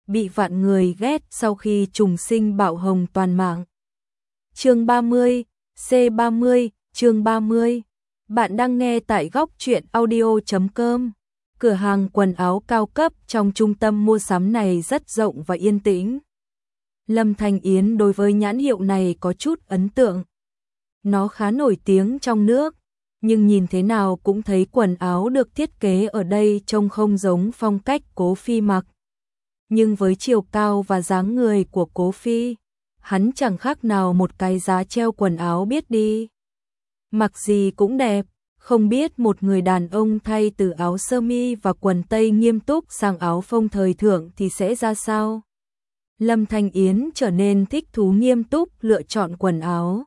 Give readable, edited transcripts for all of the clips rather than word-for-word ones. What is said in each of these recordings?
bị vạn người ghét sau khi trùng sinh bạo hồng toàn mạng. Chương 30, C30, chương 30. Bạn đang nghe tại góc truyện audio.com. Cửa hàng quần áo cao cấp trong trung tâm mua sắm này rất rộng và yên tĩnh. Lâm Thanh Yến đối với nhãn hiệu này có chút ấn tượng. Nó khá nổi tiếng trong nước, nhưng nhìn thế nào cũng thấy quần áo được thiết kế ở đây trông không giống phong cách Cố Phi mặc. Nhưng với chiều cao và dáng người của Cố Phi, hắn chẳng khác nào một cái giá treo quần áo biết đi. Mặc gì cũng đẹp, không biết một người đàn ông thay từ áo sơ mi và quần tây nghiêm túc sang áo phông thời thượng thì sẽ ra sao. Lâm Thanh Yến trở nên thích thú nghiêm túc lựa chọn quần áo.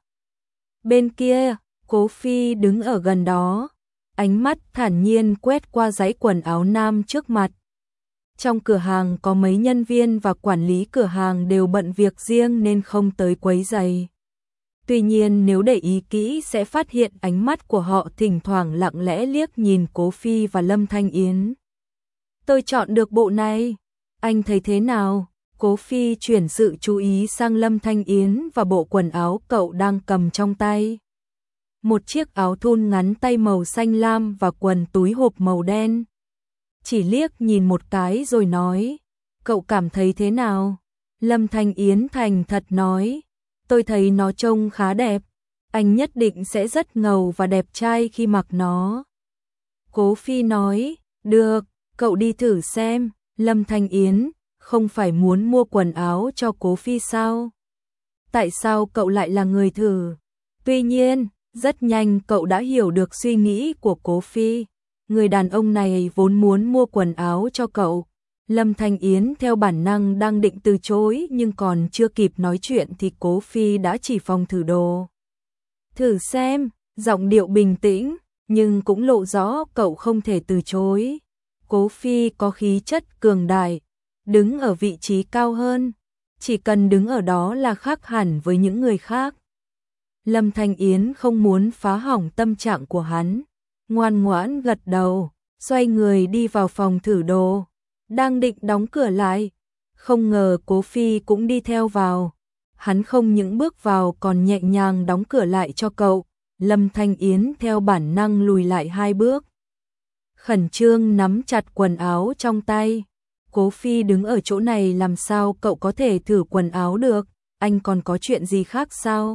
Bên kia, Cố Phi đứng ở gần đó, ánh mắt thản nhiên quét qua dãy quần áo nam trước mặt. Trong cửa hàng có mấy nhân viên và quản lý cửa hàng đều bận việc riêng nên không tới quấy rầy. Tuy nhiên nếu để ý kỹ sẽ phát hiện ánh mắt của họ thỉnh thoảng lặng lẽ liếc nhìn Cố Phi và Lâm Thanh Yến. Tôi chọn được bộ này, anh thấy thế nào? Cố Phi chuyển sự chú ý sang Lâm Thanh Yến và bộ quần áo cậu đang cầm trong tay. Một chiếc áo thun ngắn tay màu xanh lam và quần túi hộp màu đen. Chỉ liếc nhìn một cái rồi nói, cậu cảm thấy thế nào? Lâm Thanh Yến thành thật nói, tôi thấy nó trông khá đẹp, anh nhất định sẽ rất ngầu và đẹp trai khi mặc nó. Cố Phi nói, được, cậu đi thử xem. Lâm Thanh Yến, không phải muốn mua quần áo cho Cố Phi sao? Tại sao cậu lại là người thử? Tuy nhiên, rất nhanh cậu đã hiểu được suy nghĩ của Cố Phi. Người đàn ông này vốn muốn mua quần áo cho cậu. Lâm Thanh Yến theo bản năng đang định từ chối nhưng còn chưa kịp nói chuyện thì Cố Phi đã chỉ phòng thử đồ. Thử xem, giọng điệu bình tĩnh, nhưng cũng lộ rõ cậu không thể từ chối. Cố Phi có khí chất cường đại, đứng ở vị trí cao hơn, chỉ cần đứng ở đó là khác hẳn với những người khác. Lâm Thanh Yến không muốn phá hỏng tâm trạng của hắn, ngoan ngoãn gật đầu, xoay người đi vào phòng thử đồ, đang định đóng cửa lại, không ngờ Cố Phi cũng đi theo vào. Hắn không những bước vào còn nhẹ nhàng đóng cửa lại cho cậu. Lâm Thanh Yến theo bản năng lùi lại 2 bước, khẩn trương nắm chặt quần áo trong tay. Cố Phi đứng ở chỗ này làm sao cậu có thể thử quần áo được, anh còn có chuyện gì khác sao?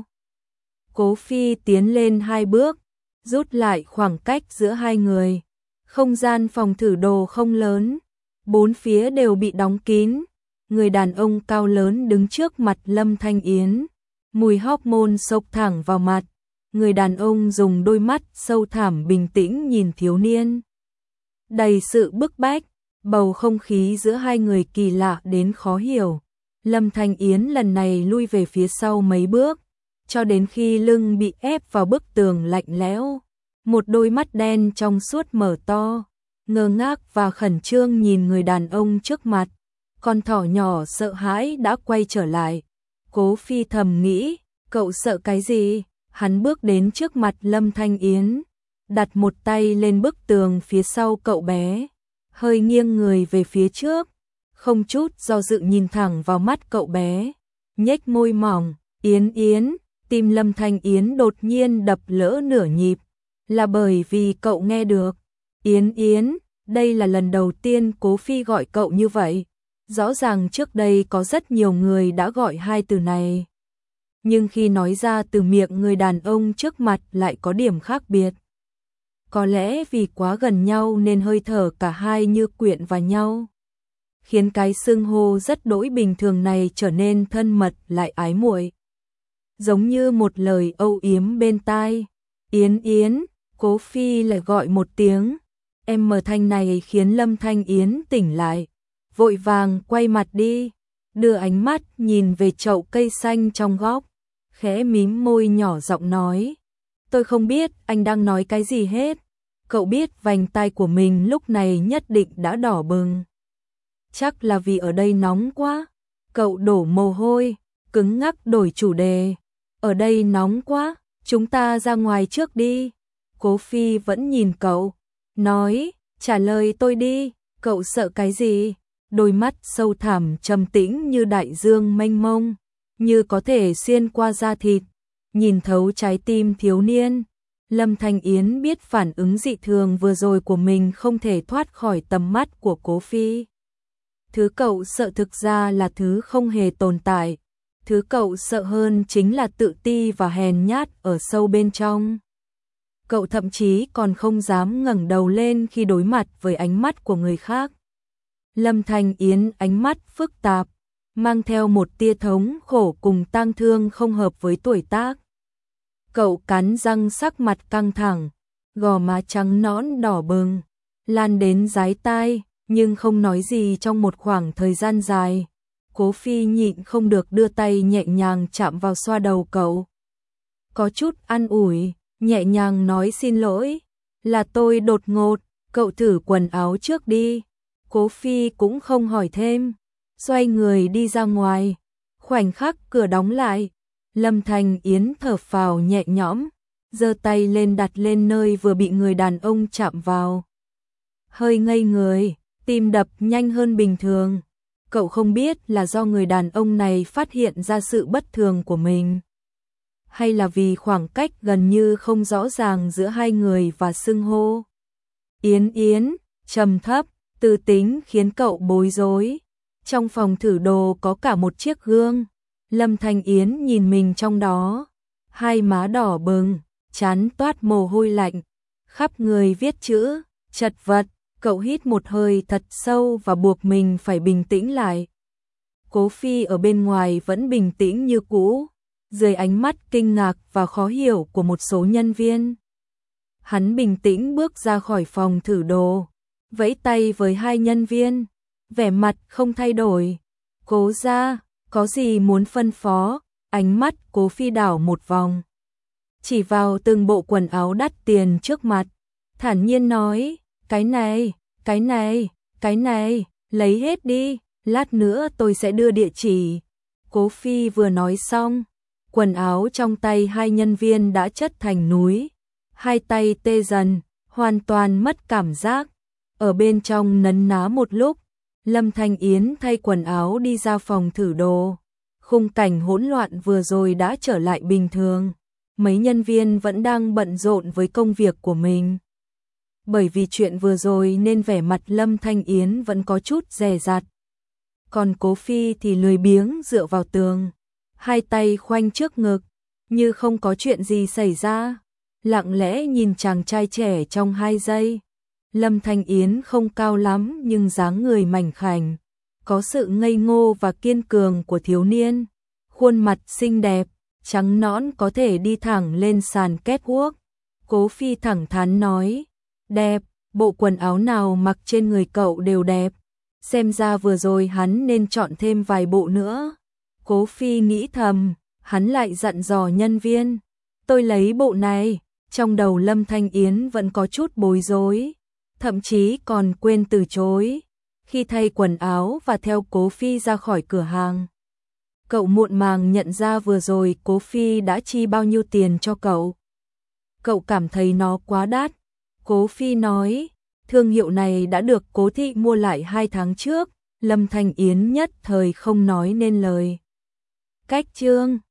Cố Phi tiến lên 2 bước, rút lại khoảng cách giữa hai người. Không gian phòng thử đồ không lớn, 4 phía đều bị đóng kín. Người đàn ông cao lớn đứng trước mặt Lâm Thanh Yến, mùi hormone xộc thẳng vào mặt. Người đàn ông dùng đôi mắt sâu thẳm bình tĩnh nhìn thiếu niên, đầy sự bức bách. Bầu không khí giữa hai người kỳ lạ đến khó hiểu. Lâm Thanh Yến lần này lui về phía sau mấy bước, cho đến khi lưng bị ép vào bức tường lạnh lẽo. Một đôi mắt đen trong suốt mở to, ngơ ngác và khẩn trương nhìn người đàn ông trước mặt. Con thỏ nhỏ sợ hãi đã quay trở lại. Cố Phi thầm nghĩ, cậu sợ cái gì? Hắn bước đến trước mặt Lâm Thanh Yến, đặt một tay lên bức tường phía sau cậu bé, hơi nghiêng người về phía trước, không chút do dự nhìn thẳng vào mắt cậu bé, nhếch môi mỏng. Yến Yến, tim Lâm Thanh Yến đột nhiên đập lỡ nửa nhịp, là bởi vì cậu nghe được. Yến Yến, đây là lần đầu tiên Cố Phi gọi cậu như vậy. Rõ ràng trước đây có rất nhiều người đã gọi hai từ này, nhưng khi nói ra từ miệng người đàn ông trước mặt lại có điểm khác biệt. Có lẽ vì quá gần nhau nên hơi thở cả hai như quyện vào nhau, khiến cái xưng hô rất đỗi bình thường này trở nên thân mật lại ái muội, giống như một lời âu yếm bên tai. Yến Yến, Cố Phi lại gọi một tiếng, em mờ thanh này khiến Lâm Thanh Yến tỉnh lại, vội vàng quay mặt đi, đưa ánh mắt nhìn về chậu cây xanh trong góc, khẽ mím môi nhỏ giọng nói, tôi không biết anh đang nói cái gì hết. Cậu biết vành tai của mình lúc này nhất định đã đỏ bừng. Chắc là vì ở đây nóng quá. Cậu đổ mồ hôi, cứng ngắc đổi chủ đề. Ở đây nóng quá, chúng ta ra ngoài trước đi. Cố Phi vẫn nhìn cậu, nói, trả lời tôi đi, cậu sợ cái gì? đôi mắt sâu thẳm trầm tĩnh như đại dương mênh mông, như có thể xuyên qua da thịt, nhìn thấu trái tim thiếu niên. Lâm Thanh Yến biết phản ứng dị thường vừa rồi của mình không thể thoát khỏi tầm mắt của Cố Phi. Thứ cậu sợ thực ra là thứ không hề tồn tại. Thứ cậu sợ hơn chính là tự ti và hèn nhát ở sâu bên trong. Cậu thậm chí còn không dám ngẩng đầu lên khi đối mặt với ánh mắt của người khác. Lâm Thanh Yến ánh mắt phức tạp, mang theo một tia thống khổ cùng tang thương không hợp với tuổi tác. Cậu cắn răng, sắc mặt căng thẳng, gò má trắng nõn đỏ bừng, lan đến dái tai, nhưng không nói gì trong một khoảng thời gian dài. Cố Phi nhịn không được đưa tay nhẹ nhàng chạm vào xoa đầu cậu. Có chút an ủi, nhẹ nhàng nói xin lỗi, là tôi đột ngột, cậu thử quần áo trước đi. Cố Phi cũng không hỏi thêm, xoay người đi ra ngoài. Khoảnh khắc cửa đóng lại, Lâm Thanh Yến thở phào nhẹ nhõm, giơ tay lên đặt lên nơi vừa bị người đàn ông chạm vào. Hơi ngây người, tim đập nhanh hơn bình thường. Cậu không biết là do người đàn ông này phát hiện ra sự bất thường của mình, hay là vì khoảng cách gần như không rõ ràng giữa hai người và xưng hô Yến Yến trầm thấp, từ tính khiến cậu bối rối. Trong phòng thử đồ có cả một chiếc gương. Lâm Thanh Yến nhìn mình trong đó, hai má đỏ bừng, trán toát mồ hôi lạnh, khắp người viết chữ, chật vật. Cậu hít một hơi thật sâu và buộc mình phải bình tĩnh lại. Cố Phi ở bên ngoài vẫn bình tĩnh như cũ, dưới ánh mắt kinh ngạc và khó hiểu của một số nhân viên. Hắn bình tĩnh bước ra khỏi phòng thử đồ, vẫy tay với hai nhân viên, vẻ mặt không thay đổi. Cố gia, có gì muốn phân phó? Ánh mắt Cố Phi đảo một vòng, chỉ vào từng bộ quần áo đắt tiền trước mặt, thản nhiên nói, cái này, cái này, cái này, lấy hết đi, lát nữa tôi sẽ đưa địa chỉ. Cố Phi vừa nói xong, quần áo trong tay hai nhân viên đã chất thành núi, hai tay tê dần, hoàn toàn mất cảm giác. Ở bên trong nấn ná một lúc, Lâm Thanh Yến thay quần áo đi ra phòng thử đồ. Khung cảnh hỗn loạn vừa rồi đã trở lại bình thường. Mấy nhân viên vẫn đang bận rộn với công việc của mình. Bởi vì chuyện vừa rồi nên vẻ mặt Lâm Thanh Yến vẫn có chút dè dặt. Còn Cố Phi thì lười biếng dựa vào tường, hai tay khoanh trước ngực, như không có chuyện gì xảy ra, lặng lẽ nhìn chàng trai trẻ trong 2 giây. Lâm Thanh Yến không cao lắm nhưng dáng người mảnh khảnh, có sự ngây ngô và kiên cường của thiếu niên, khuôn mặt xinh đẹp, trắng nõn có thể đi thẳng lên sàn catwalk. Cố Phi thẳng thắn nói, đẹp, bộ quần áo nào mặc trên người cậu đều đẹp, xem ra vừa rồi hắn nên chọn thêm vài bộ nữa. Cố Phi nghĩ thầm, hắn lại dặn dò nhân viên, tôi lấy bộ này. Trong đầu Lâm Thanh Yến vẫn có chút bối rối, thậm chí còn quên từ chối. Khi thay quần áo và theo Cố Phi ra khỏi cửa hàng, cậu muộn màng nhận ra vừa rồi Cố Phi đã chi bao nhiêu tiền cho cậu. Cậu cảm thấy nó quá đắt. Cố Phi nói, thương hiệu này đã được Cố thị mua lại 2 tháng trước. Lâm Thanh Yến nhất thời không nói nên lời. Cách chương